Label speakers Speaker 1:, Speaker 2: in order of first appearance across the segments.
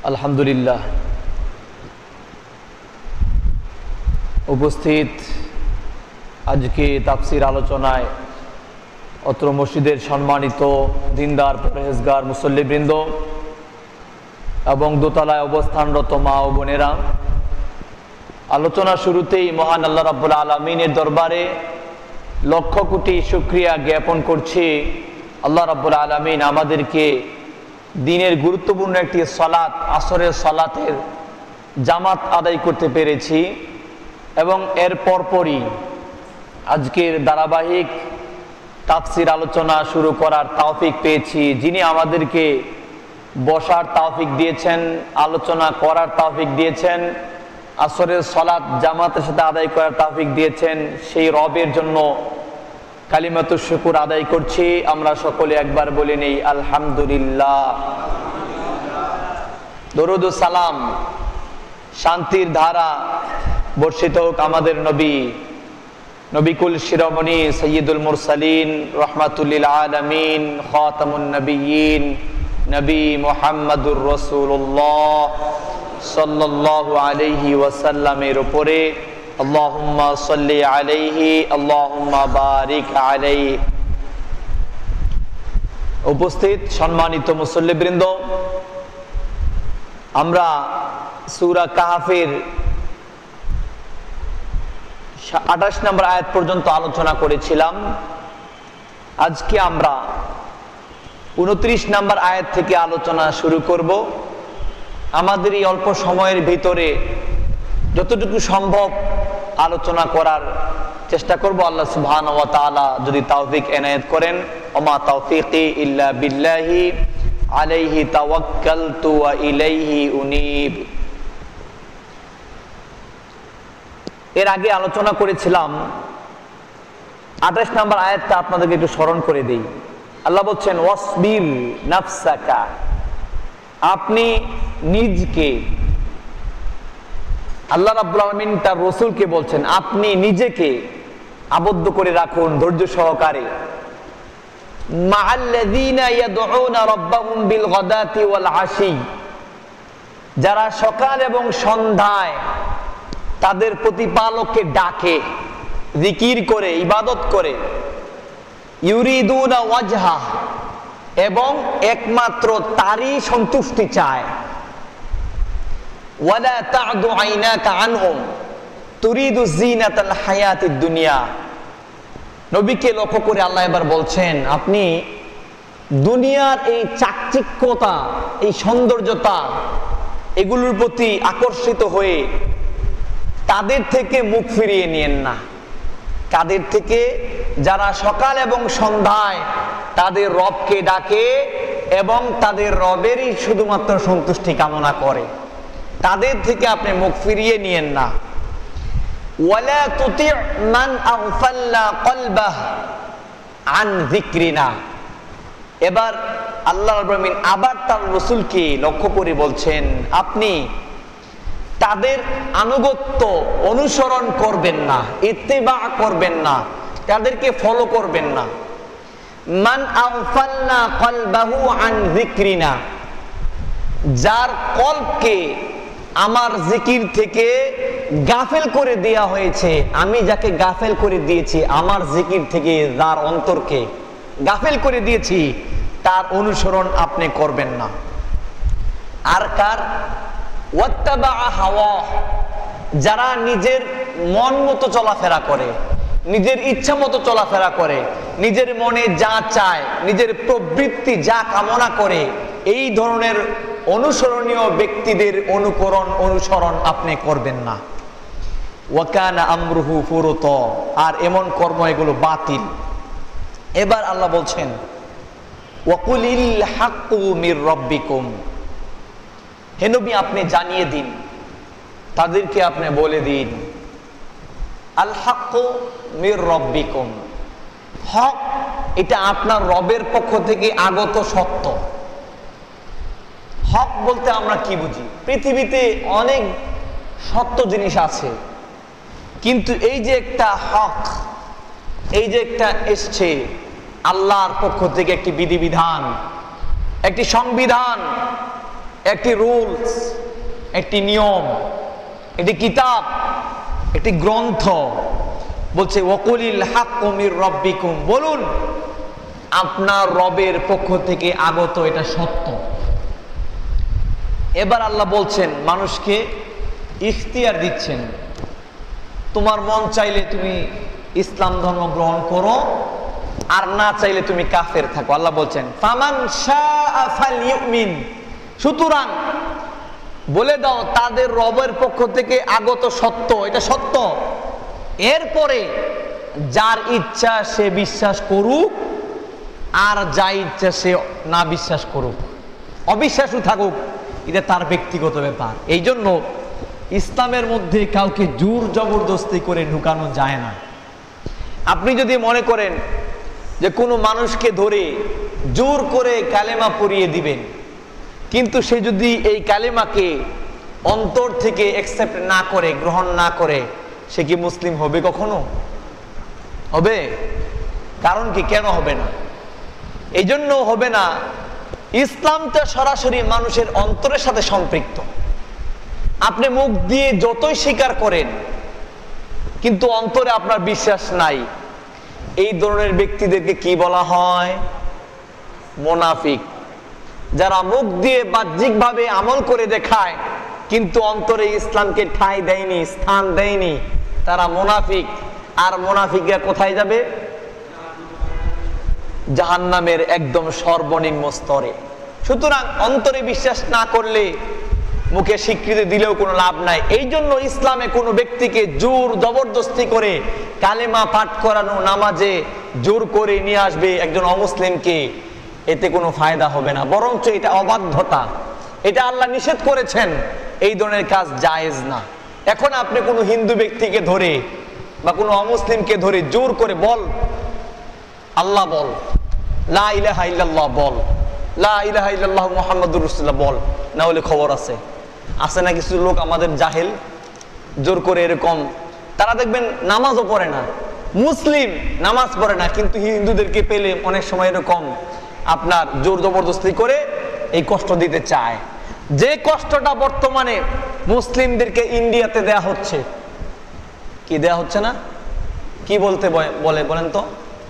Speaker 1: আলহামদুলিল্লাহ। উপস্থিত আজকে তাফসির আলোচনায় অত্র মসজিদের সম্মানিত দিনদার পরহেজগার মুসল্লিবৃন্দ এবং দোতলায় অবস্থানরত মা ও বোনেরা, আলোচনা শুরুতেই মহান আল্লাহ রাব্বুল আলামিনের দরবারে লক্ষ কোটি শুকরিয়া জ্ঞাপন করছি। আল্লাহ রাব্বুল আলামিন আমাদেরকে দিনের গুরুত্বপূর্ণ একটি সালাত, আসরের সালাতের জামাত আদায় করতে পেরেছি এবং এর পরপরই আজকের ধারাবাহিক তাফসির আলোচনা শুরু করার তৌফিক পেয়েছি। যিনি আমাদেরকে বসার তৌফিক দিয়েছেন, আলোচনা করার তৌফিক দিয়েছেন, আসরের সালাত জামাতের সাথে আদায় করার তৌফিক দিয়েছেন, সেই রবের জন্য কালিমাতুশ শুকর আদায় করছি। আমরা সকলে একবার বলে নেই আলহামদুলিল্লাহ। দরুদ ও সালাম, শান্তির ধারা বর্ষিত হোক আমাদের নবিকুল শিরোমণি সৈয়দুল মুরসালিন রহমাতুল্লিল আলামিন খাতামুন নবিয়্যিন নবী মুহাম্মদুর রাসূলুল্লাহ সাল্লাল্লাহু আলাইহি ওয়াসাল্লামের উপরে। আল্লাহুম্মা সাল্লি আলাইহি আল্লাহুম্মা বারিক আলাইহি। উপস্থিত সম্মানিত মুসল্লিবৃন্দ, আমরা সূরা কাহফের 28 নম্বর আয়াত পর্যন্ত আলোচনা করেছিলাম। আজকে আমরা 29 নম্বর আয়াত থেকে আলোচনা শুরু করব। আমাদের এই অল্প সময়ের ভিতরে যতটুকু সম্ভব আলোচনা করার চেষ্টা করব। আল্লাহ সুবহানাহু ওয়া তাআলা যদি তৌফিক এনায়েত করেন। ওমা তৌফিকি ইল্লা বিল্লাহি আলাইহি তাওয়াক্কালতু ওয়া ইলাইহি উনীব। এর আগে আলোচনা করেছিলাম 28 নম্বর আয়াতটা আপনাদেরকে একটু স্মরণ করে দেই। আল্লাহ বলছেন ওয়াসবির নাফসাকা, আপনি নিজকে, আল্লাহ রাব্বুল আলামিন তার রাসূলকে বলছেন আপনি নিজেকে আবদ্ধ করে রাখুন ধৈর্য সহকারে। মাআল্লাযীনা ইয়াদউনা রাব্বাহুম বিল গাদাতি ওয়াল আশি, যারা সকাল এবং সন্ধ্যায় তাদের প্রতিপালককে ডাকে, জিকির করে, ইবাদত করে। ইউরিদুনা ওয়াজহা, এবং একমাত্র তারই সন্তুষ্টি চায়। ওয়ালা তা'দু আইনাকা আনহুম তুরিদু যিনাতাল হায়াতিদ দুনিয়া। নবীকে লক্ষ্য করে আল্লাহ এবার বলছেন আপনি দুনিয়ার এই চাকচিক্যতা, এই সৌন্দর্যতা, এগুলোর প্রতি আকর্ষিত হয়ে তাদের থেকে মুখ ফিরিয়ে নিয়েন না। কাদের থেকে? যারা সকাল এবং সন্ধ্যায় তাদের রবকে ডাকে এবং তাদের রবেরই শুধুমাত্র সন্তুষ্টি কামনা করে, তাদের থেকে আপনি মুখ ফিরিয়ে নিয়েন না। ওয়ালা তুতি' মান আগফালনা কলবাহ আন যিকরিনা। এবার আল্লাহ রাব্বুল আলামিন আবার তার রাসূলকে লক্ষ্য করে বলছেন আপনি তাদের আনুগত্য অনুসরণ করবেন না, ইত্তিবা করবেন না, তাদেরকে ফলো করবেন না। মান আগফালনা কলবাহু আন যিকরিনা, যার কলবকে আমার জিকির থেকে গাফেল করে দেয়া হয়েছে। আমি যাকে গাফেল করে দিয়েছি, আমার জিকির থেকে যার অন্তরকে গাফেল করে দিয়েছি, তার অনুসরণ আপনি করবেন না। আর কার? ওয়াত্তাবা হাওয়া, যারা নিজের মন মতো চলাফেরা করে, নিজের ইচ্ছা মতো চলাফেরা করে, নিজের মনে যা চায়, নিজের প্রবৃত্তি যা কামনা করে, এই ধরনের অনুসরণীয় ব্যক্তিদের অনুসরণ আপনি করবেন না। ওয়াকানা আমরুহু ফুরুতা, আর এমন কর্ম এগুলো বাতিল। এবার আল্লাহ বলছেন ওয়াকুলিল হাক্কু মির রাব্বিকুম, হে নবী আপনি জানিয়ে দিন, তাদেরকে আপনি বলে দিন আল হাক্কু মির রাব্বিকুম, হক এটা আপনার রবের পক্ষ থেকে আগত সত্য। হক বলতে আমরা কি বুঝি? পৃথিবীতে অনেক সত্য জিনিস আছে, কিন্তু এই যে একটা হক, এই যে একটা এসছে আল্লাহর পক্ষ থেকে একটি বিধিবিধান, একটি সংবিধান, একটি রুলস, একটি নিয়ম, একটি কিতাব, একটি গ্রন্থ। বলছে ওয়াকুলিল হাক্কু মির রাব্বিকুম, বলুন আপনার রবের পক্ষ থেকে আগত এটা সত্য। এবার আল্লাহ বলছেন, মানুষকে ইখতিয়ার দিচ্ছেন, তোমার মন চাইলে তুমি ইসলাম ধর্ম গ্রহণ করো, আর না চাইলে তুমি কাফের থাকো। আল্লাহ বলছেন ফামান শাআ ফালইউমিন, সুতরাং বলে দাও তাদের রবের পক্ষ থেকে আগত সত্য, এটা সত্য। এরপরে যার ইচ্ছা সে বিশ্বাস করুক, আর যা ইচ্ছা সে না বিশ্বাস করুক, অবিশ্বাসও থাকুক, এটা তার ব্যক্তিগত ব্যাপার। এই জন্য ইসলামের মধ্যে কাউকে জোর জবরদস্তি করে ঢুকানো যায় না। আপনি যদি মনে করেন যে কোনো মানুষকে ধরে জোর করে কালেমা পড়িয়ে দিবেন, কিন্তু সে যদি এই কালেমাকে অন্তর থেকে অ্যাকসেপ্ট না করে, গ্রহণ না করে, সে কি মুসলিম হবে? কখনো হবে? কারণ কি, কেন হবে না? এই জন্য হবে না, ইসলামটা সরাসরি মানুষের অন্তরের সাথে সম্পৃক্ত। আপনি মুখ দিয়ে যতই স্বীকার করেন কিন্তু অন্তরে আপনার বিশ্বাস নাই, এই ধরনের ব্যক্তিদেরকে কি বলা হয়? মুনাফিক। যারা মুখ দিয়ে বাহ্যিকভাবে আমল করে দেখায় কিন্তু অন্তরে ইসলামকে ঠাঁই দেয়নি, স্থান দেয়নি, তারা মুনাফিক। আর মুনাফিকরা কোথায় যাবে? জাহান্নামের একদম সর্বনিম্ন স্তরে। সুতরাং অন্তরে বিশ্বাস না করলে মুখে স্বীকৃতি দিলেও কোনো লাভ নাই। এই জন্য ইসলামে কোনো ব্যক্তিকে জোর জবরদস্তি করে কালেমা পাঠ করানো, নামাজে জোর করে নিয়ে আসবে একজন অমুসলিমকে, এতে কোনো ফায়দা হবে না, বরঞ্চ এটা অবাধ্যতা, এটা আল্লাহ নিষেধ করেছেন, এই ধরনের কাজ জায়েজ না। এখন আপনি কোনো হিন্দু ব্যক্তিকে ধরে বা কোনো অমুসলিমকে ধরে জোর করে বল আল্লাহ বল, লা ইলাহা ইল্লাল্লাহ বল, লা ইলাহা ইল্লাল্লাহু মুহাম্মাদুর রাসূলুল্লাহ বল, না হলে খবর আছে না কিছু লোক আমাদের জাহেল, জোর করে এরকম, তারা দেখবেন নামাজও পড়ে না, মুসলিম নামাজ পড়ে না, কিন্তু হিন্দুদেরকে পেলে অনেক সময় এরকম আপনার জোর জবরদস্তি করে এই কষ্ট দিতে চায়। যে কষ্টটা বর্তমানে মুসলিমদেরকে ইন্ডিয়াতে দেয়া হচ্ছে, কি দেয়া হচ্ছে না? কি বলতে বলে বলেন তো?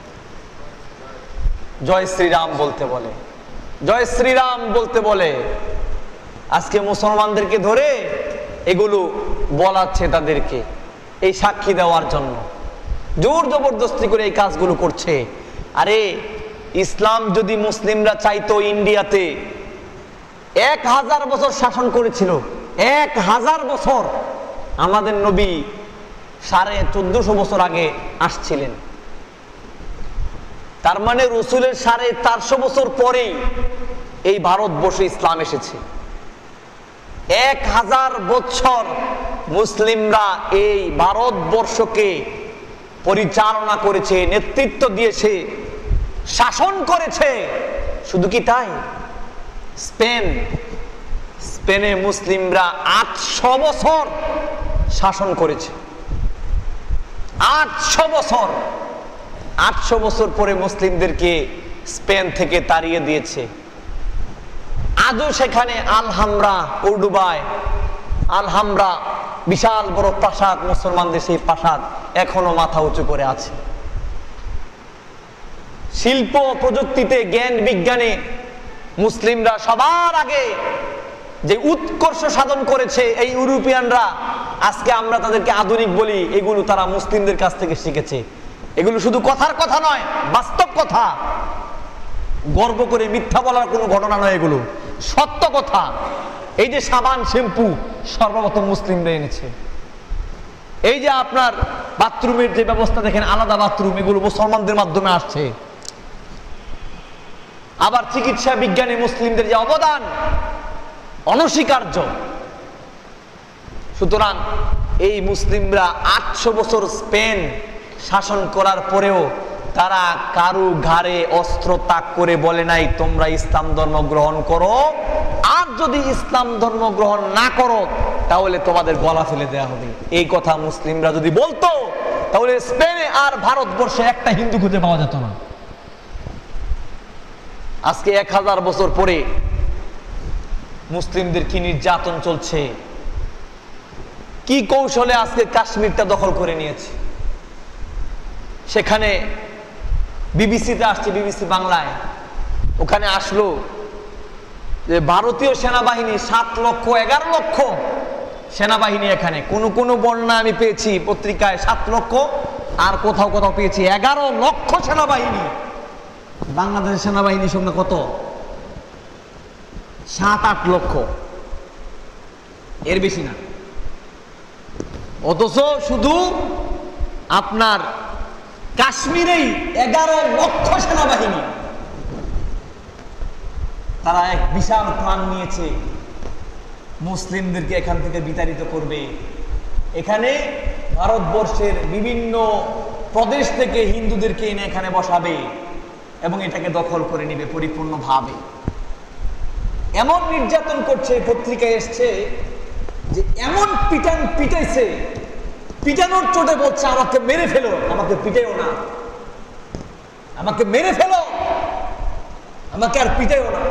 Speaker 1: জয় শ্রীরাম বলতে বলে, জয় শ্রীরাম বলতে বলে। আজকে মুসলমানদেরকে ধরে এগুলো বলাচ্ছে তাদেরকে, এই সাক্ষী দেওয়ার জন্য জোর জবরদস্তি করে এই কাজগুলো করছে। আরে ইসলাম যদি মুসলিমরা চাইতো, ইন্ডিয়াতে 1000 বছর শাসন করেছিল, 1000 বছর। আমাদের নবী 1450 বছর আগে আসছিলেন, তার মানে রসুলের 450 বছর পরেই এই ভারতবর্ষে ইসলাম এসেছে। 1000 বছর মুসলিমরা এই ভারতবর্ষকে পরিচালনা করেছে, নেতৃত্ব দিয়েছে, শাসন করেছে। শুধু কি তাই? স্পেনে মুসলিমরা 800 বছর শাসন করেছে। 800 বছর। 800 বছর পরে মুসলিমদেরকে স্পেন থেকে তাড়িয়ে দিয়েছে। আজও সেখানে আলহামরা, কর্ডোবায় আলহামরা, বিশাল বড় প্রাসাদ, মুসলমানদের সেই প্রাসাদ এখনো মাথা উঁচু করে আছে। শিল্প প্রযুক্তিতে, জ্ঞান বিজ্ঞানে মুসলিমরা সবার আগে যে উৎকর্ষ সাধন করেছে এই ইউরোপিয়ানরা, আজকে আমরা তাদেরকে আধুনিক বলি, এগুলো তারা মুসলিমদের কাছ থেকে শিখেছে। এগুলো শুধু কথার কথা নয়, বাস্তব কথা, গর্ব করে মিথ্যা বলার কোনো ঘটনা নয়, এগুলো সত্য কথা। এই যে সাবান, শ্যাম্পু সর্বপ্রথম মুসলিমরা এনেছে। এই যে আপনার বাথরুমের যে ব্যবস্থা দেখেন, আলাদা বাথরুম, এগুলো মুসলমানদের মাধ্যমে আসছে। আবার চিকিৎসা বিজ্ঞানে মুসলিমদের যে অবদান অনস্বীকার্য। সুতরাং এই মুসলিমরা 800 বছর স্পেন শাসন করার পরেও তারা কারু ঘাড়ে অস্ত্র তাক করে বলে নাই তোমরা ইসলাম ধর্ম গ্রহণ করো, আর যদি ইসলাম ধর্ম গ্রহণ না করো তাহলে তোমাদের গলা ফেলে দেওয়া হবে। এই কথা মুসলিমরা যদি বলতো তাহলে স্পেনে আর ভারতবর্ষে একটা হিন্দু খুঁজে পাওয়া যেত না। আজকে 1000 বছর পরে মুসলিমদের কি নির্যাতন চলছে, কি কৌশলে আজকে কাশ্মীরটা দখল করে নিয়েছে। সেখানে বিবিসিতে আসছে, বিবিসি বাংলায়, ওখানে আসলো যে ভারতীয় সেনাবাহিনী 7 লক্ষ 11 লক্ষ সেনাবাহিনী এখানে, কোন বর্ণনা আমি পেয়েছি পত্রিকায় 7 লক্ষ, আর কোথাও কোথাও পেয়েছি 11 লক্ষ সেনাবাহিনী। বাংলাদেশের সেনাবাহিনীর সঙ্গে কত? 7-8 লক্ষ, এর বেশি না। অথচ শুধু আপনার কাশ্মীরেই 11 লক্ষ সেনাবাহিনী। তারা এক বিশাল প্ল্যান নিয়েছে, মুসলিমদেরকে এখান থেকে বিতাড়িত করবে। এখানে ভারতবর্ষের বিভিন্ন প্রদেশ থেকে হিন্দুদেরকে এনে এখানে বসাবে এবং এটাকে দখল করে নেবে পরিপূর্ণভাবে। এমন নির্যাতন করছে, পত্রিকায় এসছে যে এমন পিটাইছে, পিটানোর চোটে বলছে আমাকে মেরে ফেলো, আমাকে পিটাইও না, আমাকে মেরে ফেলো, আমাকে আর পিটাইও না।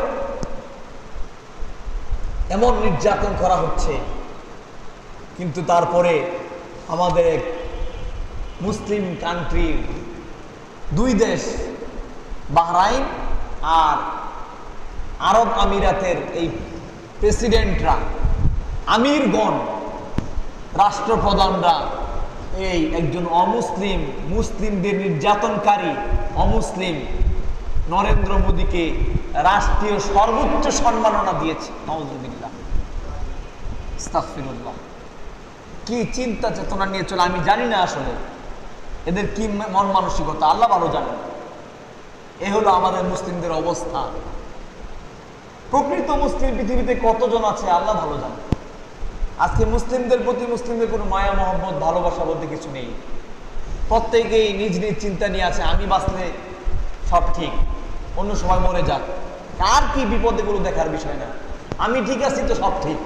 Speaker 1: এমন নির্যাতন করা হচ্ছে। কিন্তু তারপরে আমাদের মুসলিম কান্ট্রির 2 দেশ, বাহরাইন আর আরব আমিরাতের এই প্রেসিডেন্টরা, আমিরগণ, রাষ্ট্রপ্রধানরা এই একজন অমুসলিম, মুসলিমদের নির্যাতনকারী অমুসলিম নরেন্দ্র মোদীকে রাষ্ট্রীয় সর্বোচ্চ সম্মাননা দিয়েছে। নাউযুবিল্লাহ, আস্তাগফিরুল্লাহ। কি চিন্তা চেতনা নিয়ে চলে আমি জানি না, আসলে এদের কি মন মানসিকতা আল্লাহ ভালো জানেন। এ হলো আমাদের মুসলিমদের অবস্থা। প্রকৃত মুসলিম পৃথিবীতে কতজন আছে আল্লাহ ভালো জানেন। আজকে মুসলিমদের প্রতি মুসলিমদের কোনো মায়া মহব্বত ভালোবাসা বলতে কিছু নেই। প্রত্যেকেই নিজ নিজ চিন্তা নিয়ে আছে, আমি বাঁচলে সব ঠিক, অন্য সময় মরে যাক, কার কি বিপদে গুলো দেখার বিষয় না, আমি ঠিক আছি তো সব ঠিক।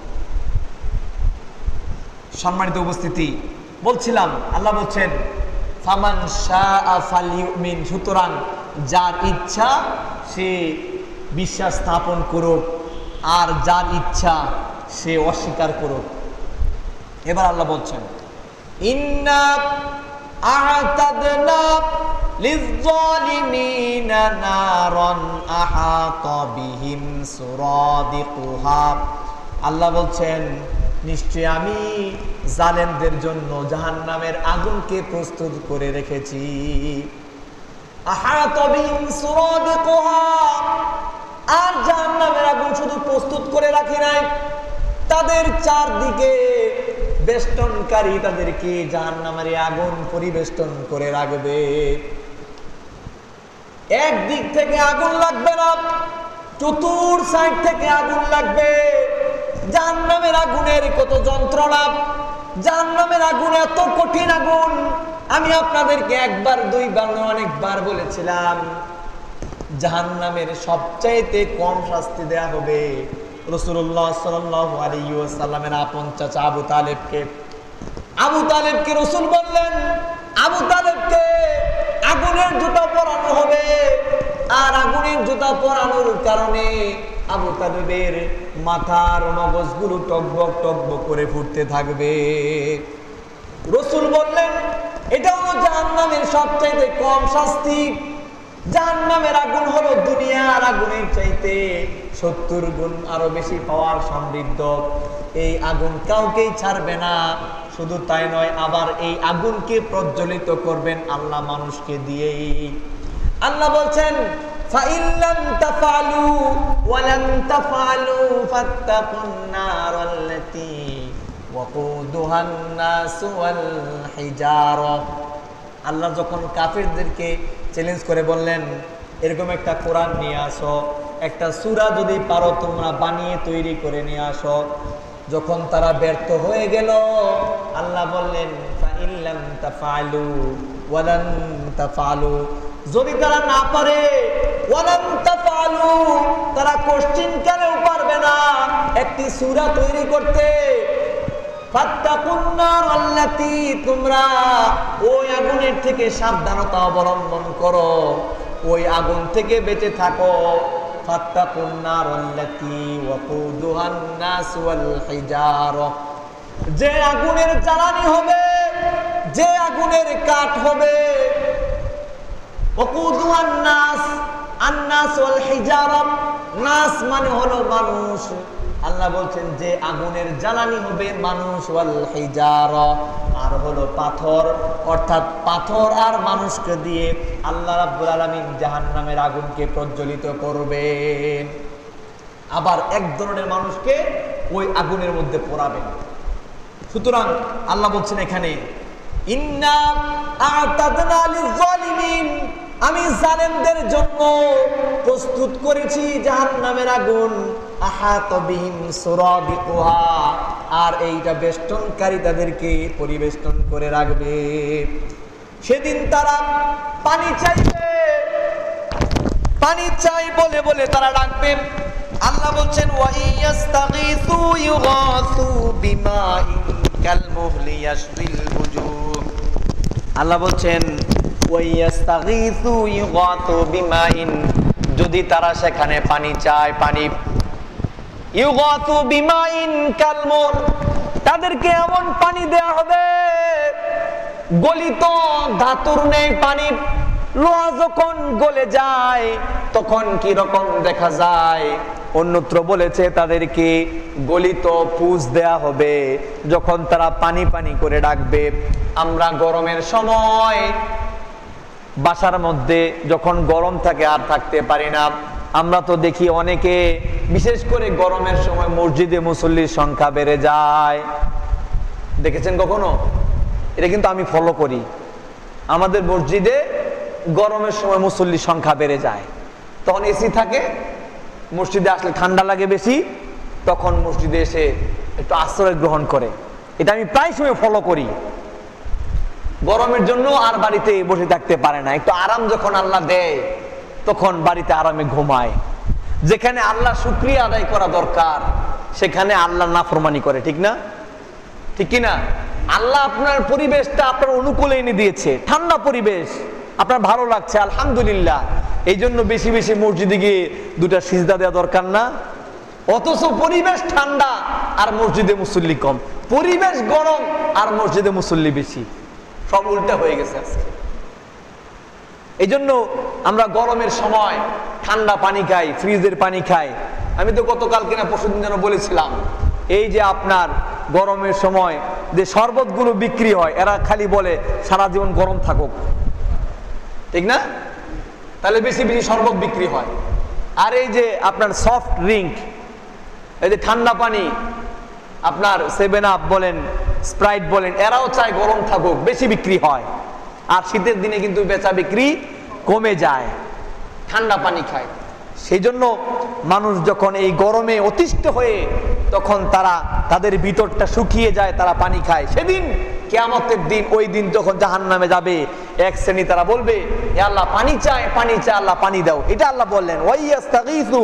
Speaker 1: সম্মানিত উপস্থিতি, বলছিলাম আল্লাহ বলছেন ফামান শাআ ফালইউমিন, সুতরাং যার ইচ্ছা সে বিশ্বাস স্থাপন করুক, আর যার ইচ্ছা সে অস্বীকার করুক। এবার আল্লাহ বলছেন ইন্না আ'তাদনা লিয-যালিমিনা নারান আহাতা বিহিম সুরাদিকুহা। আল্লাহ বলছেন নিশ্চয় আমি জালেমদের জন্য জাহান্নামের আগুনকে প্রস্তুত করে রেখেছি। আহাতা বিহিম সুরাদিকুহা, আর জাহান্নামের আগুন শুধু প্রস্তুত করে রাখি নাই, তাদের চারদিকে বেষ্টনকারী, তাদেরকে জাহান্নামের আগুন পরিবেষ্টন করে রাখবে। একদিক থেকে আগুন লাগবে না, চতুর সাইড থেকে আগুন লাগবে। জাহান্নামের আগুনের কত যন্ত্রণা, জাহান্নামের আগুন এত কঠিন আগুন। আমি আপনাদেরকে একবার দুইবার অনেকবার বলেছিলাম, জাহান্নামের সবচাইতে কম শাস্তি দেয়া হবে রাসূলুল্লাহ সাল্লাল্লাহু আলাইহি ওয়াসাল্লামের আপন চাচা আবু তালেবকে। আবু তালেবকে রাসূল বললেন, আবু তালেবকে আগুনের জুতা পরানো হবে, আর আগুনের জুতা পরানোর কারণে আবু তালেবের মাথার মগজগুলো টকবক টকবক করে ফুটতে থাকবে। রাসূল বললেন এটা হলো জাহান্নামের সবচাইতে কম শাস্তি। জাহান্নামের আগুন হলো দুনিয়ার আগুনের চাইতে 70 গুণ আরো বেশি পাওয়ার সমৃদ্ধ। এই আগুন কাউকেই ছাড়বে না। শুধু তাই নয়, আবার এই আগুনকে প্রজ্বলিত করবেন আল্লাহ মানুষকে দিয়েই। আল্লাহ বলছেন ফাইল্লাম তাফআলু ওয়া লাম তাফআলু ফাত্তাকুন নারাল্লাতী ওয়াকুদুহান নাস ওয়াল হিজারা। আল্লাহ যখন কাফিরদেরকে চ্যালেঞ্জ করে বললেন এরকম একটা কোরআন নিয়ে আসো, একটা সূরা যদি পারো তোমরা বানিয়ে তৈরি করে নিয়ে আসো। যখন তারা ব্যর্থ হয়ে গেল, আল্লাহ বললেন ফাইল্লাম তাফআলু ওয়া লাম তাফআলু, যদি তারা না পারে, ওয়া লাম তাফআলু, তারা কোশ্চেন কালেও পারবে না একটি সূরা তৈরি করতে। ফাত্তাকুন নারাল্লাতী, তোমরা ওই আগুনের থেকে সাবধানতা অবলম্বন করো, ওই আগুন থেকে বেঁচে থাকো। ফাত্তাকুন নারাল্লাতী ওয়াকুদুহান নাস ওয়াল হিজারা, যে আগুনের জ্বালানি হবে, যে আগুনের কাঠ হবে, ওয়াকুদুহান নাস, আন-নাস ওয়াল হিজারা, নাস মানে হলো মানুষ। আল্লাহ বলছেন যে আগুনের জ্বালানি হবে মানুষ, ওয়াল হিজারা, আর হলো পাথর, অর্থাৎ পাথর আর মানুষকে দিয়ে আল্লাহ রাব্বুল আলামিন জাহান্নামের আগুনকে প্রজ্বলিত করবেন। আবার এক ধরনের মানুষকে ওই আগুনের মধ্যে পোড়াবেন। সুতরাং আল্লাহ বলছেন এখানে, ইন্না আ'তাদনা লিয-যালিমিন, আমি জালেমদের জন্য প্রস্তুত করেছি জাহান্নামের আগুন, আহাতা বিহিম সুরাবিকুহা, আর এইটা বেষ্টনকারী তাদেরকে পরিবেষ্টন করে রাখবে। সেদিন তারা পানি চাইবে, পানি চাই বলে বলে তারা ডাকবে। আল্লাহ বলছেন ওয়া ইয়াস্তাগীসু ইউগাসু বিমাইন কালমুহলি ইয়াশবিল বুজুহ, আল্লাহ বলছেন ওয়া ইয়াস্তাগীসু ইউগাসু বিমাইন, যদি তারা সেখানে পানি চায়, পানি, ইউগাসু বিমাইন কালমুহ, তাদেরকে এমন পানি দেয়া হবে, গলিত ধাতুর নেই পানি। লোহা যখন গলে যায় তখন কি রকম দেখা যায়, অন্যত্র বলেছে তাদেরকে গলিত পুষ দেয়া হবে। যখন তারা পানি পানি করে ডাকবে, আমরা গরমের সময় বাসার মধ্যে যখন গরম থাকে আর থাকতে পারি না, আমরা তো দেখি অনেকে, বিশেষ করে গরমের সময় মসজিদে মুসল্লির সংখ্যা বেড়ে যায়। দেখেছেন কখনো? এটা কিন্তু আমি ফলো করি। আমাদের মসজিদে গরমের সময় মুসল্লির সংখ্যা বেড়ে যায়, তখন এসি থাকে, মসজিদে আসলে ঠান্ডা লাগে বেশি, তখন মসজিদে এসে একটু আশ্রয় গ্রহণ করে। এটা আমি প্রায় সময় ফলো করি। গরমের জন্য আর বাড়িতে বসে থাকতে পারে না, একটু আরাম যখন আল্লাহ দেয় তখন বাড়িতে আরামে ঘুমায়। যেখানে আল্লাহ শুকরিয়া আদায় করা দরকার সেখানে আল্লাহ নাফরমানি করে, ঠিক না? ঠিক কিনা? আল্লাহ আপনার পরিবেশটা আপনার অনুকূলে এনে দিয়েছে, ঠান্ডা পরিবেশ, আপনার ভালো লাগছে, আলহামদুলিল্লাহ। এই জন্য বেশি বেশি মসজিদে গিয়ে দুটা সিজদা দেওয়া দরকার না। অথচ পরিবেশ ঠান্ডা আর মসজিদে মুসল্লি কম, পরিবেশ গরম আর মসজিদে মুসল্লি বেশি, সব উল্টা হয়ে গেছে আজকে। এই জন্য আমরা গরমের সময় ঠান্ডা পানি খাই, ফ্রিজের পানি খাই। আমি তো গতকাল কিনা পরশুদিন যেন বলেছিলাম, এই যে আপনার গরমের সময় যে শরবতগুলো বিক্রি হয়, এরা খালি বলে সারা জীবন গরম থাকুক, ঠিক না? তাহলে বেশি বেশি শরবত বিক্রি হয়। আর এই যে আপনার সফট ড্রিঙ্ক, এই যে ঠান্ডা পানি, আপনার 7 আপ বলেন, স্প্রাইট বলেন, এরাও চায় গরম থাকুক, বেশি বিক্রি হয়। আর শীতের দিনে কিন্তু বেচা বিক্রি কমে যায়, ঠান্ডা পানি খায়। সেই জন্য মানুষ যখন এই গরমে অতিষ্ঠ হয়ে তখন তারা তাদের ভিতরটা শুকিয়ে যায়, তারা পানি খায়। সেদিন কিয়ামতের দিন, ওই দিন যখন জাহান্নামে যাবে, এক শ্রেণী তারা বলবে, হে আল্লাহ পানি চায়, পানি চায়, আল্লাহ পানি দাও। এটা আল্লাহ বললেন ওয়া ইয়াস্তাগীসু,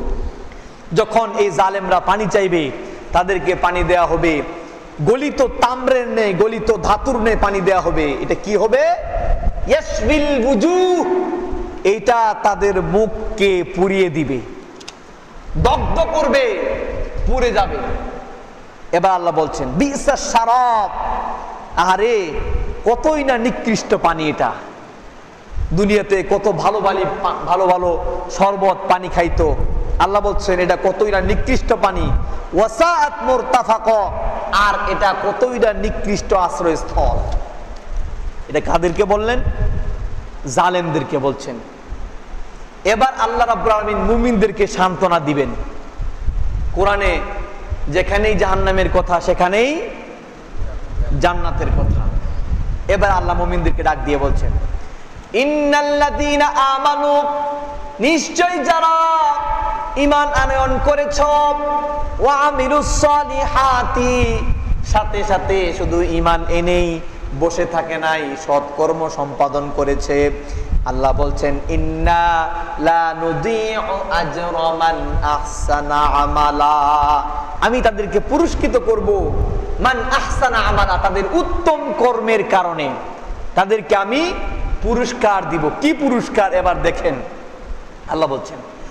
Speaker 1: যখন এই জালেমরা পানি চাইবে তাদেরকে পানি দেয়া হবে, গলিত তাম্রের নেই, গলিত ধাতুর নেই পানি দেয়া হবে। এটা কি হবে? ইয়াশবিল বুজুহ, এইটা তাদের মুখকে পুড়িয়ে দিবে, দগ্ধ করবে, পুড়ে যাবে। এবার আল্লাহ বলছেন বিসাস শারাব, আরে কতই না নিকৃষ্ট পানি এটা। দুনিয়াতে কত ভালো ভালো ভালো শরবত পানি খাইতো, আল্লাহ বলছেন এটা কতই না নিকৃষ্ট পানি। ওয়াসাআত মুরতাফাকা, আর এটা কতই না নিকৃষ্ট আশ্রয়স্থল। এটা কাদেরকে বললেন? জালেমদেরকে বলছেন। এবার আল্লাহ রাব্বুল আলামিন মুমিনদেরকে সান্ত্বনা দিবেন। কোরআনে যেখানেই জাহান্নামের কথা সেখানেই জান্নাতের কথা। এবার আল্লাহ মুমিনদেরকে ডাক দিয়ে বলছেন, ইন্নাল্লাযীনা আমানু, নিশ্চয় যারা ঈমান আনয়ন করেছ, ওয়া আমিলুস সলিহাতি, সাথে সাথে শুধু ঈমান এনেই বসে থাকে নাই, সৎকর্ম সম্পাদন করেছে। আল্লাহ বলছেন ইন্না লা নুদিউ আজরা মান আহসানা আমালা, আমি তাদেরকে পুরস্কৃত করব, মান আহসানা আমালা, তাদের উত্তম কর্মের কারণে তাদেরকে আমি পুরস্কার দিব। কি পুরস্কার? এবার দেখেন আল্লাহ বলছেন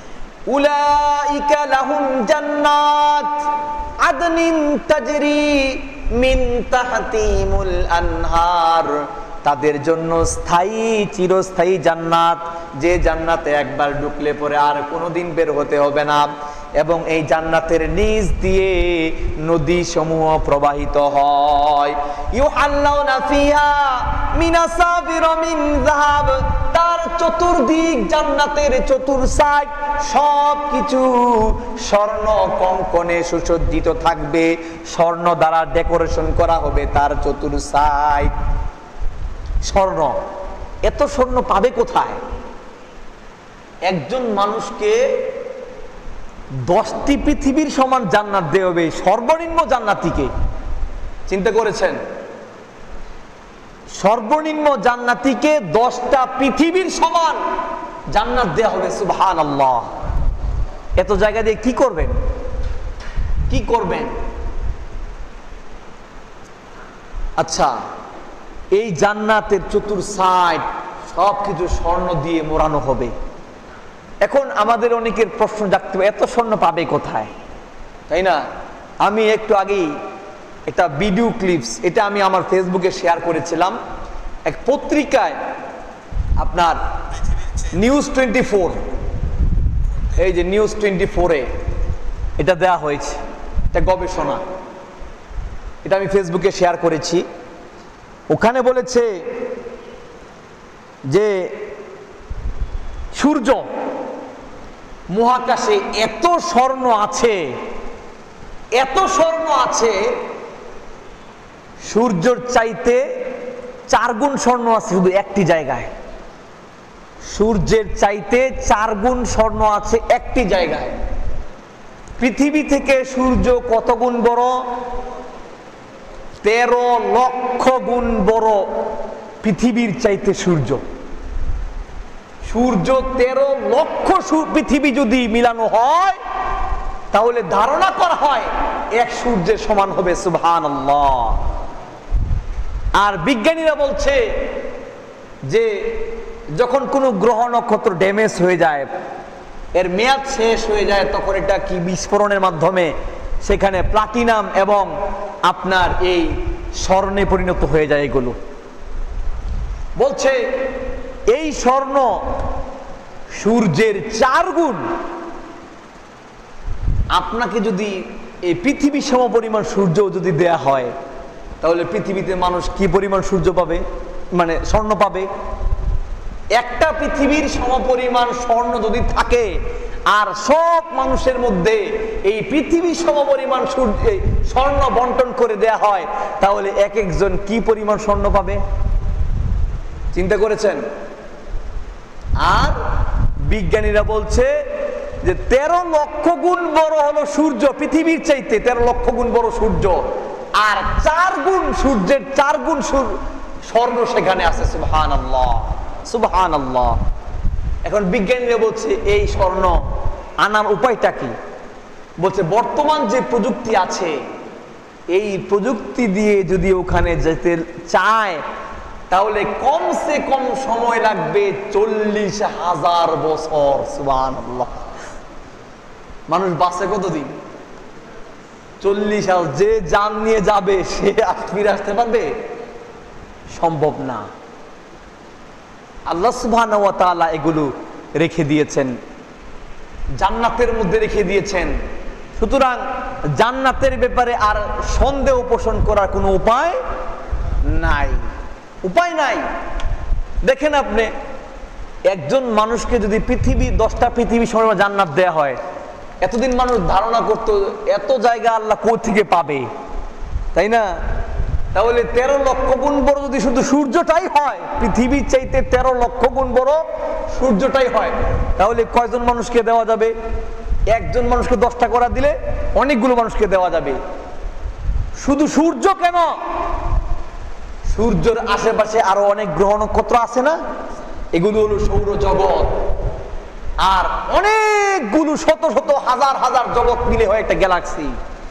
Speaker 1: উলাইকা লাহুম জান্নাত আদনিন তাজরি মিন তাহতিহিমুল আনহার, তাদের জন্য স্থায়ী চিরস্থায়ী জান্নাত, যে জান্নাতে একবার ঢুকলে পরে আর কোনোদিন বের হতে হবে না, এবং এই জান্নাতের নিচ দিয়ে নদী সমূহ প্রবাহিত হয়। ইউহাল্লাউনা ফিহা মিন আসাবির মিন যাহাব, তার চতুর্দিক জান্নাতের চতুর্সাইড সবকিছু স্বর্ণ কঙ্কনে সুসজ্জিত থাকবে, স্বর্ণ দ্বারা ডেকোরেশন করা হবে তার চতুর্সাইড। স্বর্ণ, এত স্বর্ণ পাবে কোথায়? একজন মানুষকে 10টি পৃথিবীর সমান জান্নাত দেওয়া হবে সর্বনিম্ন জান্নাতীকে। চিন্তা করেছেন? সর্বনিম্ন জান্নাতীকে 10টা পৃথিবীর সমান জান্নাত দেওয়া হবে। সুবহানাল্লাহ। এত জায়গা দিয়ে কি করবেন? কি করবেন? আচ্ছা, এই জান্নাতের চতুর্সাইড সবকিছু স্বর্ণ দিয়ে মোড়ানো হবে। এখন আমাদের অনেকের প্রশ্ন জাগতে হবে, এত স্বর্ণ পাবে কোথায়? তাই না? আমি একটু আগেই একটা ভিডিও ক্লিপস, এটা আমি আমার ফেসবুকে শেয়ার করেছিলাম। এক পত্রিকায় আপনার নিউজ 24, এই যে নিউজ 24-এ এটা দেয়া হয়েছে, এটা গবেষণা, এটা আমি ফেসবুকে শেয়ার করেছি। ওখানে বলেছে যে সূর্য মহাকাশে এত স্বর্ণ আছে, এত স্বর্ণ আছে, সূর্যের চাইতে 4 গুণ স্বর্ণ আছে শুধু একটি জায়গায়। সূর্যের চাইতে 4 গুণ স্বর্ণ আছে একটি জায়গায়। পৃথিবী থেকে সূর্য কত গুণ বড়? 13 লক্ষ গুণ বড় পৃথিবীর চাইতে সূর্য। সূর্য 13 লক্ষ পৃথিবী যদি মিলানো হয় তাহলে ধারণা করা হয় এক সূর্যের সমান হবে। সুবহানাল্লাহ। আর বিজ্ঞানীরা বলছে যে যখন কোনো গ্রহ নক্ষত্র ড্যামেজ হয়ে যায়, এর মেয়াদ শেষ হয়ে যায়, তখন এটা কি বিস্ফোরণের মাধ্যমে সেখানে প্লাটিনাম এবং আপনার এই স্বর্ণে পরিণত হয়ে যায়। এগুলো বলছে এই স্বর্ণ সূর্যের 4 গুণ। আপনাকে যদি এই পৃথিবী সমপরিমাণ সূর্য যদি দেয়া হয়, তাহলে পৃথিবীতে মানুষ কি পরিমাণ সূর্য পাবে, মানে স্বর্ণ পাবে? একটা পৃথিবীর সমপরিমাণ স্বর্ণ যদি থাকে আর সব মানুষের মধ্যে এই পৃথিবী সমপরিমাণ স্বর্ণ বন্টন করে দেয়া হয়, তাহলে এক একজন কি পরিমাণ স্বর্ণ পাবে? চিন্তা করেছেন? আর বিজ্ঞানীরা বলছে যে 13 লক্ষ গুণ বড় হলো সূর্য, পৃথিবীর চাইতে 13 লক্ষ গুণ বড় সূর্য, আর 4 গুণ সূর্যের 4 গুণ স্বর্ণ সেখানে আছে। সুবহানাল্লাহ, সুবহানাল্লাহ। এখন বিজ্ঞানীরা বলছে এই স্বর্ণ আনার উপায়টা কি? বলছে বর্তমান যে প্রযুক্তি আছে, এই প্রযুক্তি দিয়ে যদি ওখানে যেতে চায় তাহলে কমসে কম সময় লাগবে 40,000 বছর। সুবহানাল্লাহ। মানুষ বাঁচে কতদিন? 40,000। যে জান নিয়ে যাবে সে ফিরে আসতে পারবে? সম্ভব না। আল্লাহ সুবহানাহু ওয়া তাআলা এগুলো রেখে দিয়েছেন, জান্নাতের মধ্যে রেখে দিয়েছেন। সুতরাং জান্নাতের ব্যাপারে আর সন্দেহ পোষণ করার কোনো উপায় নাই, উপায় নাই। দেখেন আপনি, একজন মানুষকে যদি 10টা পৃথিবী সময় জান্নাত দেয়া হয়, এতদিন মানুষ ধারণা করত এত জায়গা আল্লাহ কোথা থেকে পাবে, তাই না? তাহলে 13 লক্ষ গুণ বড় যদি শুধু সূর্যটাই হয়, পৃথিবীর চাইতে 13 লক্ষ গুণ বড় সূর্যটাই হয়, তাহলে কয়জন মানুষকে দেওয়া যাবে? একজন মানুষকে 10টা করে দিলে অনেকগুলো মানুষকে দেওয়া যাবে। শুধু সূর্য কেন, সূর্যের আশেপাশে আরো অনেক গ্রহ নক্ষত্র আছে না? এগুলো হলো সৌরজগৎ। আর অনেকগুলো শত শত হাজার হাজার জগৎ মিলে হয় একটা গ্যালাক্সি।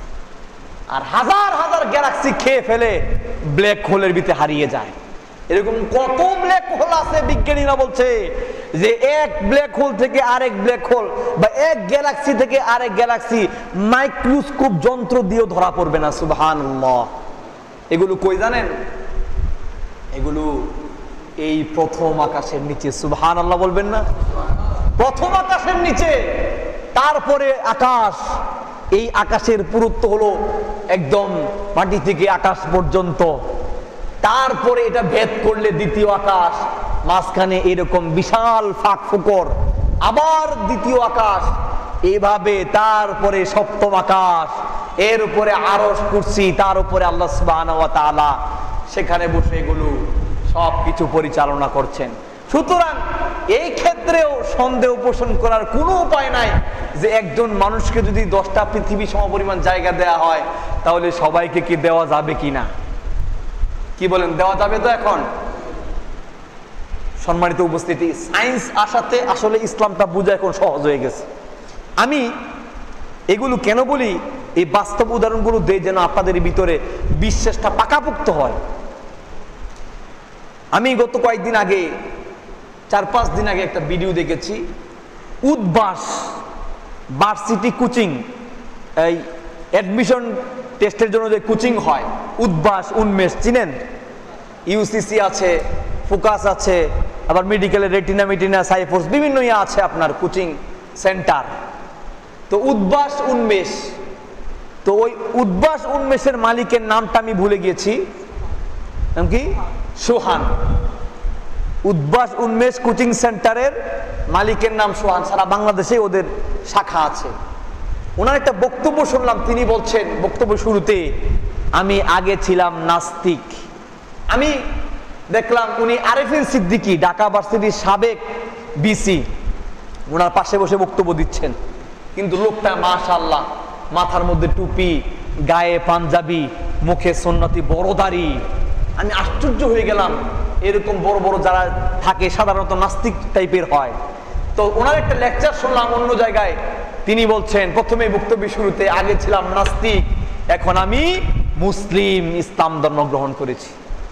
Speaker 1: আর হাজার হাজার গ্যালাক্সি খেয়ে ফেলে ব্ল্যাক হোলের ভিতরে হারিয়ে যায়। এরকম কত ব্ল্যাক হোল আছে বিজ্ঞানীরা বলছে যে এক ব্ল্যাক হোল থেকে আরেক ব্ল্যাক হোল বা এক গ্যালাক্সি থেকে আরেক গ্যালাক্সি মাইক্রোস্কোপ যন্ত্র দিয়েও ধরা পড়বে না। সুবহানাল্লাহ। এগুলো কই জানেন? এগুলো এই প্রথম আকাশের নিচে। সুবহানাল্লাহ বলবেন না? প্রথম আকাশের নিচে, তারপরে আকাশ। এই আকাশের পুরুত্ব হলো একদম মাটি থেকে আকাশ পর্যন্ত, তারপরে এটা ভেদ করলে দ্বিতীয় আকাশ, মাঝখানে এরকম বিশাল ফাঁক ফোকর, আবার দ্বিতীয় আকাশ, এভাবে তারপরে সপ্তম আকাশ, এর উপরে আরশ কুরসি, তার উপরে আল্লাহ সুবহানাহু ওয়া তাআলা সেখানে বসে এগুলো সবকিছু পরিচালনা করছেন। সুতরাং এই ক্ষেত্রেও সন্দেহ পোষণ করার কোনো উপায় নাই যে একজন মানুষকে যদি 10টা পৃথিবী সমপরিমাণ জায়গা দেয়া হয় তাহলে সবাইকে কি দেওয়া যাবে কিনা? কি বলেন, দেওয়া যাবে তো? এখন সম্মানিত উপস্থিতি, সায়েন্স আসাতে আসলে ইসলামটা বোঝা এখন সহজ হয়ে গেছে। আমি এগুলো কেন বলি, এই বাস্তব উদাহরণগুলো দেই যেন আপনাদের ভিতরে বিশ্বাসটা পাকাপোক্ত হয়। আমি গত কয়েকদিন আগে, 4-5 দিন আগে একটা ভিডিও দেখেছি। উদ্বাস ভার্সিটি কোচিং, এই অ্যাডমিশন টেস্টের জন্য যে কোচিং হয়, উদ্বাস, উন্মেষ চিনেন? ইউসিসি আছে, ফোকাস আছে, আবার মেডিকেলের রেটিনা মেটিনা, সাইফোর্স, বিভিন্ন ইয়ে আছে আপনার কোচিং সেন্টার। তো উদ্বাস উন্মেষ, তো ওই উদ্বাস উন্মেষের মালিকের নামটা আমি ভুলে গিয়েছি, নাম কি? সোহান। উদ্বাস উন্মেষ কোচিং সেন্টারের মালিকের নাম সোহান, সারা বাংলাদেশে ওদের শাখা আছে। ওনার একটা বক্তব্য শুনলাম, তিনি বলছেন বক্তব্য শুরুতে, আমি আগে ছিলাম নাস্তিক। আমি দেখলাম উনি আরেফিন সিদ্দিকী, ঢাকা ভার্সিটির সাবেক বিসি, ওনার পাশে বসে বক্তব্য দিচ্ছেন। কিন্তু লোকটা মাশাআল্লাহ, মাথার মধ্যে টুপি, গায়ে পাঞ্জাবি, মুখে সুন্নতি বড় দাড়ি। আমি আশ্চর্য হয়ে গেলাম, এরকম বড় বড় যারা থাকে সাধারণত নাস্তিক টাইপের হয়। তো ওনার একটা লেকচার শুনলাম অন্য জায়গায়, তিনি বলছেন প্রথমে বক্তব্য শুরুতে, আগে ছিলাম নাস্তিক, এখন আমি মুসলিম, ইসলাম ধর্ম গ্রহণ করেছি।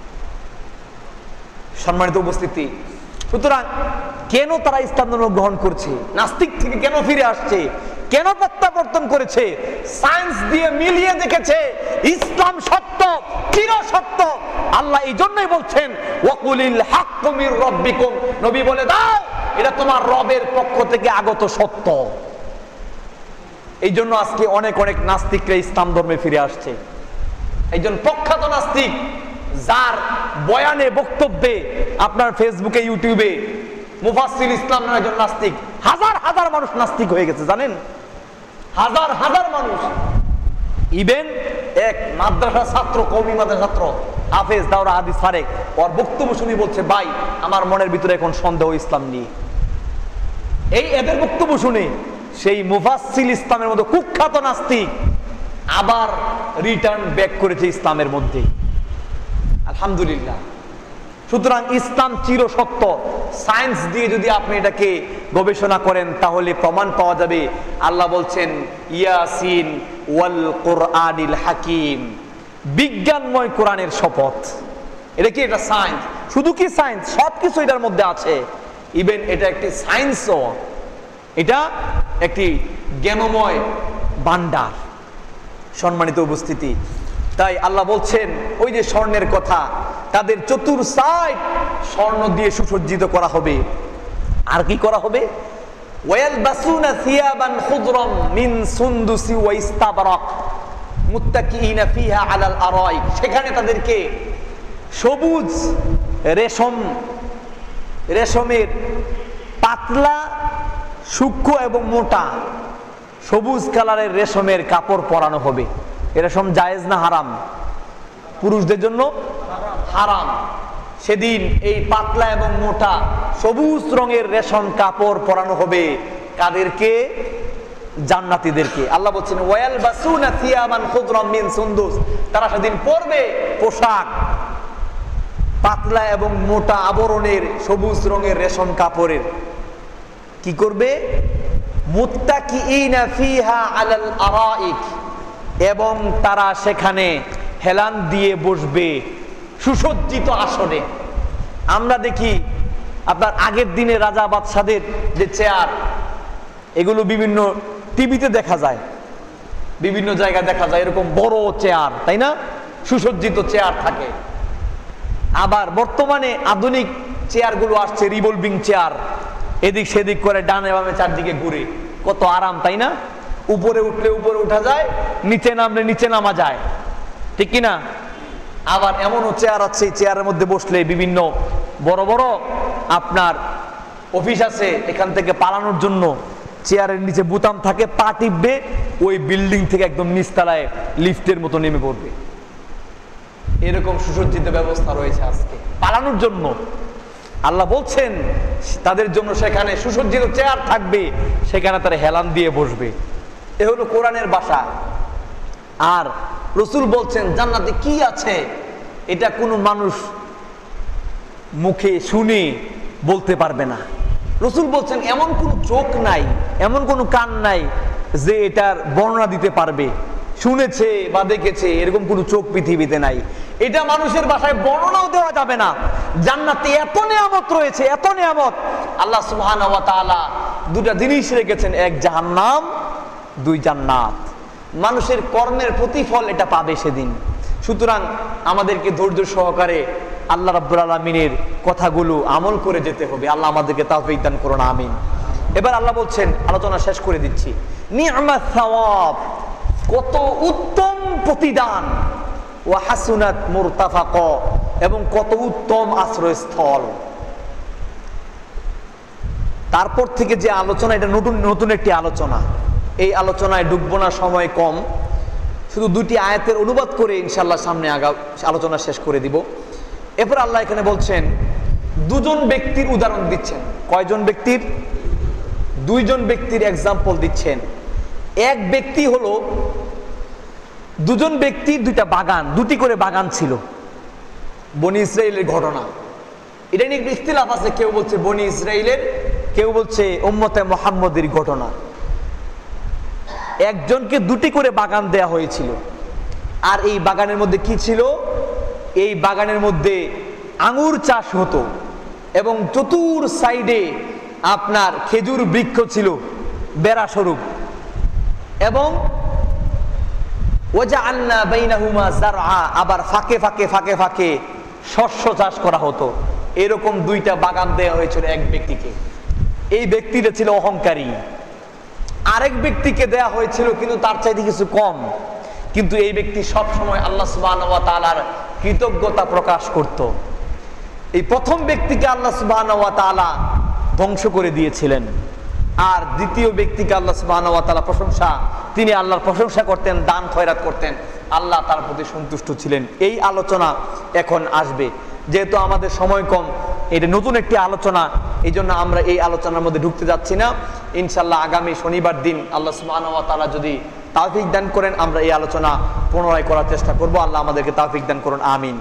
Speaker 1: সম্মানিত উপস্থিতি, সুতরাং কেন তারা ইসলাম ধর্ম গ্রহণ করছে, নাস্তিক থেকে কেন ফিরে আসছে, কেন প্রত্যাবর্তন করেছে? সায়েন্স দিয়ে মিলিয়ে দেখেছে ইসলাম সত্য, চির সত্য। আল্লাহ এই জন্যই বলছেন ওয়াকুলিল হাক্কু মির রাব্বিকুম, নবী বলে দাও এটা তোমার রবের পক্ষ থেকে আগত সত্য। এই জন্য আজকে অনেক অনেক নাস্তিকরা ইসলাম ধর্মে ফিরে আসছে। একজন প্রখ্যাত নাস্তিক, যার বয়ানে বক্তব্যে আপনার ফেসবুকে ইউটিউবে মুফাসসির ইসলাম নামে একজন নাস্তিক, হাজার হাজার মানুষ নাস্তিক হয়ে গেছে জানেন, হাজার হাজার মানুষ। ইভেন এক মাদ্রাসা ছাত্র, কওমি মাদ্রাসা ছাত্র হাফেজ দাওরা হাদিস ফারেক, ওর বক্তব্য শুনি বলছে, ভাই আমার মনের ভিতরে এখন সন্দেহ ইসলাম নিয়ে। এই এদের বক্তব্য শুনে সেই মুফাসসির ইসলামের মতো কুখ্যাত নাস্তিক আবার রিটার্ন ব্যাক করেছে ইসলামের মধ্যে। আলহামদুলিল্লাহ। সুতরাং ইসলাম চির সত্য। সায়েন্স দিয়ে যদি আপনি এটাকে গবেষণা করেন তাহলে প্রমাণ পাওয়া যাবে। আল্লাহ বলছেন ইয়াসিন ওয়াল কোরআনিল হাকিম, বিজ্ঞানময় কোরআনের শপথ। এটা কি? এটা সায়েন্স। শুধু কি সায়েন্স? সবকিছু এটার মধ্যে আছে। ইভেন এটা একটি সায়েন্সও, এটা একটি জ্ঞানময় ভান্ডার। সম্মানিত উপস্থিতি, তাই আল্লাহ বলছেন ওই যে স্বর্ণের কথা, তাদের চতুর সাইড স্বর্ণ দিয়ে সুসজ্জিত করা হবে। আর কি করা হবে? ওয়ালবাসুনা সিয়াবান খুদরাম মিন সুনদুসি ওয়া ইস্তাবরাক মুত্তাকিইনা ফিহা আলাল আরাইক, সেখানে তাদেরকে সবুজ রেশমের পাতলা, সূক্ষ্ম এবং মোটা সবুজ কালারের রেশমের কাপড় পরানো হবে। রেশম জায়েজ না হারাম? পুরুষদের জন্য হারাম। সেদিন এই পাতলা এবং মোটা সবুজ রঙের রেশম কাপড় পরানো হবে কাদেরকে? জান্নাতীদেরকে। আল্লাহ বলছেন ওয়ালবাসুনা সিয়াবান খুদরাম মিন সুনদুস, তারা সেদিন পরবে পোশাক পাতলা এবং মোটা আবরণের সবুজ রঙের রেশম কাপড়ের। কি করবে? মুত্তাকিইনা ফিহা আলাল আরাইক, এবং তারা সেখানে হেলান দিয়ে বসবে সুসজ্জিত আসনে। আমরা দেখি আপনার আগের দিনে রাজা বাদশাদের যে চেয়ার, এগুলো বিভিন্ন টিভিতে দেখা যায়, বিভিন্ন জায়গায় দেখা যায় এরকম বড় চেয়ার, তাই না? সুসজ্জিত চেয়ার থাকে। আবার বর্তমানে আধুনিক চেয়ারগুলো আসছে, রিভলভিং চেয়ার, এদিক সেদিক করে ডানে বামে চারদিকে ঘুরে, কত আরাম, তাই না? উপরে উঠলে উপরে উঠা যায়, নিচে নামলে নিচে নামা যায়, ঠিক কিনা? আবার এমনও চেয়ার আছে, চেয়ারের মধ্যে বসলে বিভিন্ন বড় বড় আপনার অফিস আছে, এখান থেকে পালানোর জন্য চেয়ারের নিচে বোতাম থাকে, পা টিপবে, ওই বিল্ডিং থেকে একদম নিচতলায় লিফটের মতো নেমে পড়বে। এরকম সুসজ্জিত ব্যবস্থা রয়েছে আজকে পালানোর জন্য। আল্লাহ বলছেন তাদের জন্য সেখানে সুসজ্জিত চেয়ার থাকবে, সেখানে তারা হেলান দিয়ে বসবে। এ হলো কোরআনের ভাষা। আর রাসূল বলছেন জান্নাতে কি আছে এটা কোনো মানুষ মুখে শুনে বলতে পারবে না। রাসূল বলছেন এমন কোনো চোখ নাই, এমন কোনো কান নাই যে এটার বর্ণনা দিতে পারবে, শুনেছে বা দেখেছে এরকম কোনো চোখ পৃথিবীতে নাই। এটা মানুষের ভাষায় বর্ণনাও দেওয়া যাবে না। জান্নাতে এত নিয়ামত রয়েছে, এত নিয়ামত। আল্লাহ সুবহানাহু ওয়া তাআলা দুটা জিনিস রেখেছেন, এক জাহান্নাম, দুই জান্নাত। মানুষের কর্মের প্রতিফল এটা পাবে সেদিন। সুতরাং আমাদেরকে ধৈর্য সহকারে আল্লাহ রাব্বুল আলামিনের কথাগুলো আমল করে যেতে হবে। আল্লাহ আমাদেরকে তাওফীক দান করুন, আমিন। এবার আল্লাহ বলছেন, আলোচনা শেষ করে দিচ্ছি, নি'মাত সাওয়াব, কত উত্তম প্রতিদান, ওয়া হাসুনাত মুরতাফাক, এবং কত উত্তম আশ্রয়স্থল। তারপর থেকে যে আলোচনা, এটা নতুন নতুন একটি আলোচনা। এই আলোচনায় ডুববো না, সময় কম। শুধু দুটি আয়াতের অনুবাদ করে ইনশাআল্লাহ সামনে আলোচনা শেষ করে দিব। এরপর আল্লাহ এখানে বলছেন দুজন ব্যক্তির উদাহরণ দিচ্ছেন। কয়জন ব্যক্তির? দুইজন ব্যক্তির এক্সাম্পল দিচ্ছেন। এক ব্যক্তি হলো, দুজন ব্যক্তির দুইটা বাগান, দুটি করে বাগান ছিল। বনি ইসরাইলের ঘটনা, এটা নিয়ে একটু ইখতিলাফ আছে। কেউ বলছে বনি ইসরাইলের, কেউ বলছে উম্মতে মুহাম্মদের ঘটনা। একজনকে দুটি করে বাগান দেয়া হয়েছিল। আর এই বাগানের মধ্যে কি ছিল? এই বাগানের মধ্যে আঙ্গুর চাষ হতো এবং চতুর সাইডে আপনার খেজুর বৃক্ষ ছিল বেড়া স্বরূপ, এবং ওয়াজআলনা বাইনাহুমা যারআ, আবার ফাঁকে ফাঁকে ফাঁকে ফাঁকে শস্য চাষ করা হতো। এরকম দুইটা বাগান দেওয়া হয়েছিল এক ব্যক্তিকে। এই ব্যক্তিটা ছিল অহংকারী। আরেক ব্যক্তিকে দেয়া হয়েছিল কিন্তু তার চাইতে কিছু কম, কিন্তু এই ব্যক্তি সব সময় আল্লাহ সুবহানাহু ওয়া তাআলার কৃতজ্ঞতা প্রকাশ করত। এই প্রথম ব্যক্তিকে আল্লাহ সুবহানাহু ওয়া তাআলা ধ্বংস করে দিয়েছিলেন, আর দ্বিতীয় ব্যক্তিকে আল্লাহ সুবহানাহু ওয়া তাআলা তিনি আল্লাহর প্রশংসা করতেন, দান খয়রাত করতেন, আল্লাহ তার প্রতি সন্তুষ্ট ছিলেন। এই আলোচনা এখন আসবে। যেহেতু আমাদের সময় কম, এটা নতুন একটি আলোচনা, এই জন্য আমরা এই আলোচনার মধ্যে ঢুকতে যাচ্ছি না। ইনশাআল্লাহ আগামী শনিবার দিন আল্লাহ সুবহানাহু ওয়া তাআলা যদি তাওফীক দান করেন, আমরা এই আলোচনা পুনরায় করার চেষ্টা করব। আল্লাহ আমাদেরকে তাওফীক দান করুন, আমিন।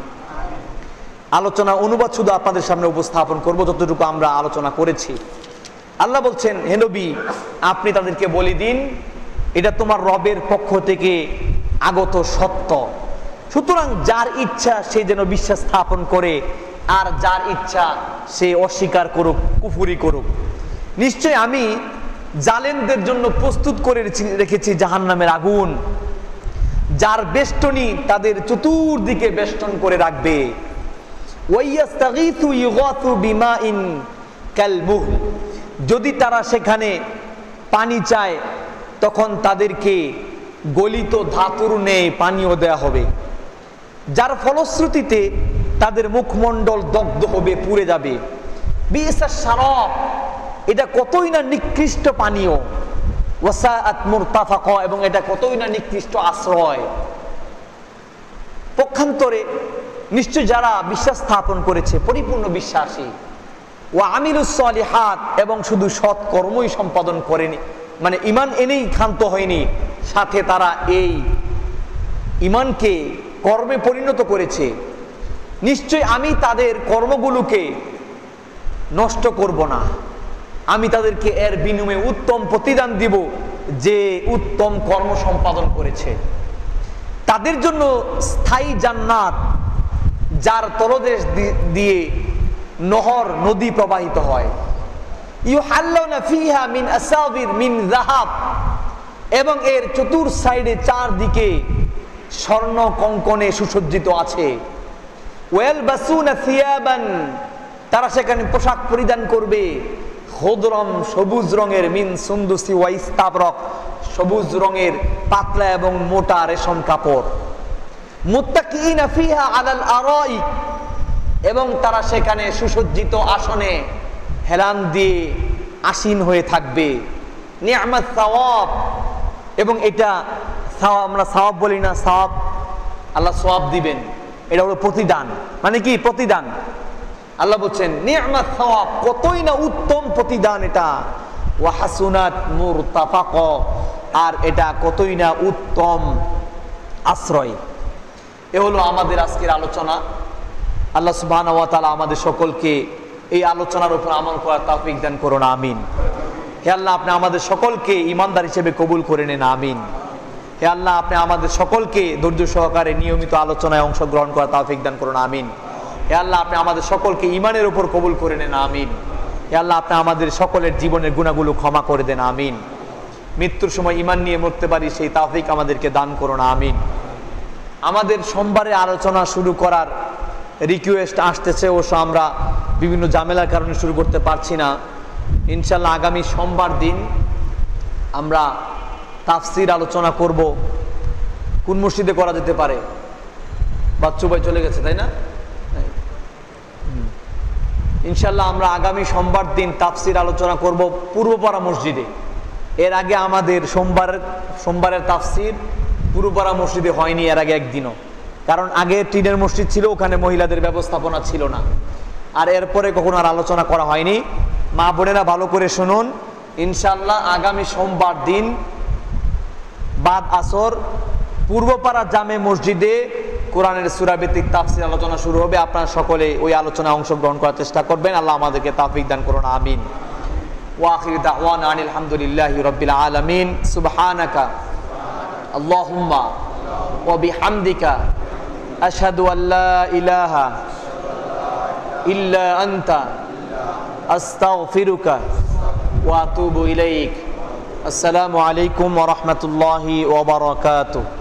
Speaker 1: আলোচনা অনুবাদ শুধু আপনাদের সামনে উপস্থাপন করব যতটুকু আমরা আলোচনা করেছি। আল্লাহ বলছেন, হে নবী, আপনি তাদেরকে বলে দিন এটা তোমার রবের পক্ষ থেকে আগত সত্য। সুতরাং যার ইচ্ছা সে যেন বিশ্বাস স্থাপন করে, আর যার ইচ্ছা সে অস্বীকার করুক, কুফরি করুক। নিশ্চয় আমি জালেমদের জন্য প্রস্তুত করে রেখেছি জাহান্নামের আগুন, যার বেষ্টনী তাদের চতুর্দিকে বেষ্টন করে রাখবে। ওয়াইয়াস্তাগীথু ইউগাথু বিমাইন কালমুহল, যদি তারা সেখানে পানি চায় তখন তাদেরকে গলিত ধাতুর ন্যায় পানীয় দেয়া হবে, যার ফলশ্রুতিতে তাদের মুখমণ্ডল দগ্ধ হবে, পুড়ে যাবে। বিইসাস শারাব, এটা কতই না নিকৃষ্ট পানীয়। ওয়াসাআত মুরতাফাকা, এবং এটা কতই না নিকৃষ্ট আশ্রয়। পক্ষান্তরে নিশ্চয় যারা বিশ্বাস স্থাপন করেছে, পরিপূর্ণ বিশ্বাসী, ওয়া আমিলুস সলিহাত, এবং শুধু সৎ কর্মই সম্পাদন করেনি, মানে ঈমান এনেই ক্ষান্ত হয়নি, সাথে তারা এই ঈমানকে কর্মে পরিণত করেছে, নিশ্চয় আমি তাদের কর্মগুলোকে নষ্ট করব না। আমি তাদেরকে এর বিনিময়ে উত্তম প্রতিদান দিব, যে উত্তম কর্ম সম্পাদন করেছে। তাদের জন্য স্থায়ী জান্নাত, যার তলদেশ দিয়ে নহর নদী প্রবাহিত হয়। ইউহাল্লাউনা ফিহা মিন আসাবির মিন যাহাব, এবং এর চতুর সাইডে চারদিকে স্বর্ণ কঙ্কনে সুসজ্জিত আছে। ওয়ালবাসুনা থিয়াবান, তারা সেখানে পোশাক পরিধান করবে খুদরম, সবুজ রঙের, মিন সুন্দুসি ওয়া ইস্তাবরক, সবুজ রঙের পাতলা এবং মোটা রেশম কাপড়। মুত্তাকিইনা ফিহা আলাল আরাইক, এবং তারা সেখানে সুসজ্জিত আসনে হেলান দিয়ে আসীন হয়ে থাকবে। নি'মাত সাওয়াব, এবং এটা সাওয়াব, আমরা সাওয়াব বলি না, সাওয়াব আল্লাহ সওয়াব দিবেন, এটা হলো প্রতিদান। মানে কি প্রতিদান? আল্লাহ বলছেন নি'মাত সাওয়াব, কতই না উত্তম প্রতিদান এটা। ওয়া হাসুনাত মুরতাফাক, আর এটা কতই না উত্তম আশ্রয়। এ হলো আমাদের আজকের আলোচনা। আল্লাহ সুবহানাহু ওয়া তাআলা আমাদের সকলকে এই আলোচনার উপর আমল করার তৌফিক দান করুন, আমিন। হে আল্লাহ, আপনি আমাদের সকলকে ঈমানদার হিসেবে কবুল করে নেন, আমিন। হে আল্লাহ, আপনি আমাদের সকলকে ধৈর্য সহকারে নিয়মিত আলোচনায় অংশগ্রহণ করার তৌফিক দান করুন, আমিন। হে আল্লাহ, আপনি আমাদের সকলকে ঈমানের উপর কবুল করে নেন, আমিন। হে আল্লাহ, আপনি আমাদের সকলের জীবনের গুনাহগুলো ক্ষমা করে দেন, আমিন। মৃত্যুর সময় ঈমান নিয়ে মরতে পারি সেই তৌফিক আমাদেরকে দান করুন, আমিন। আমাদের সোমবারে আলোচনা শুরু করার রিকোয়েস্ট আসতেছে, অবশ্য আমরা বিভিন্ন ঝামেলার কারণে শুরু করতে পারছি না। ইনশাল্লাহ আগামী সোমবার দিন আমরা তাফসির আলোচনা করব। কোন মসজিদে করা যেতে পারে? বাচ্চু ভাই চলে গেছে, তাই না? ইনশাল্লাহ আমরা আগামী সোমবার দিন তাফসির আলোচনা করব পূর্বপাড়া মসজিদে। এর আগে আমাদের সোমবারের তাফসির পূর্বপাড়া মসজিদে হয়নি এর আগে একদিনও, কারণ আগে টিনের মসজিদ ছিল, ওখানে মহিলাদের ব্যবস্থাপনা ছিল না, আর এরপরে কখনো আর আলোচনা করা হয়নি। মা বোনেরা ভালো করে শুনুন, ইনশাল্লাহ আগামী সোমবার দিন বাদ আসর পূর্বপাড়া জামে মসজিদে কোরআনের সূরা ভিত্তিক তাফসীর আলোচনা শুরু হবে। আপনারা সকলে ওই আলোচনায় অংশগ্রহণ করার চেষ্টা করবেন। আল্লাহ আমাদেরকে তৌফিক দান করুন, আমিন। ওয়া আখিরু দাওয়ানা আনিল হামদুলিল্লাহি রাব্বিল আলামিন। সুবহানাকা আল্লাহুম্মা ওয়া বিহামদিকা আশহাদু আল্লা ইলাহা ইল্লা আনতা আস্তাগফিরুকা ওয়া আতুবু ইলাইক। আসসালামু আলাইকুম ওয়া রাহমাতুল্লাহি ওয়া বারাকাতুহু।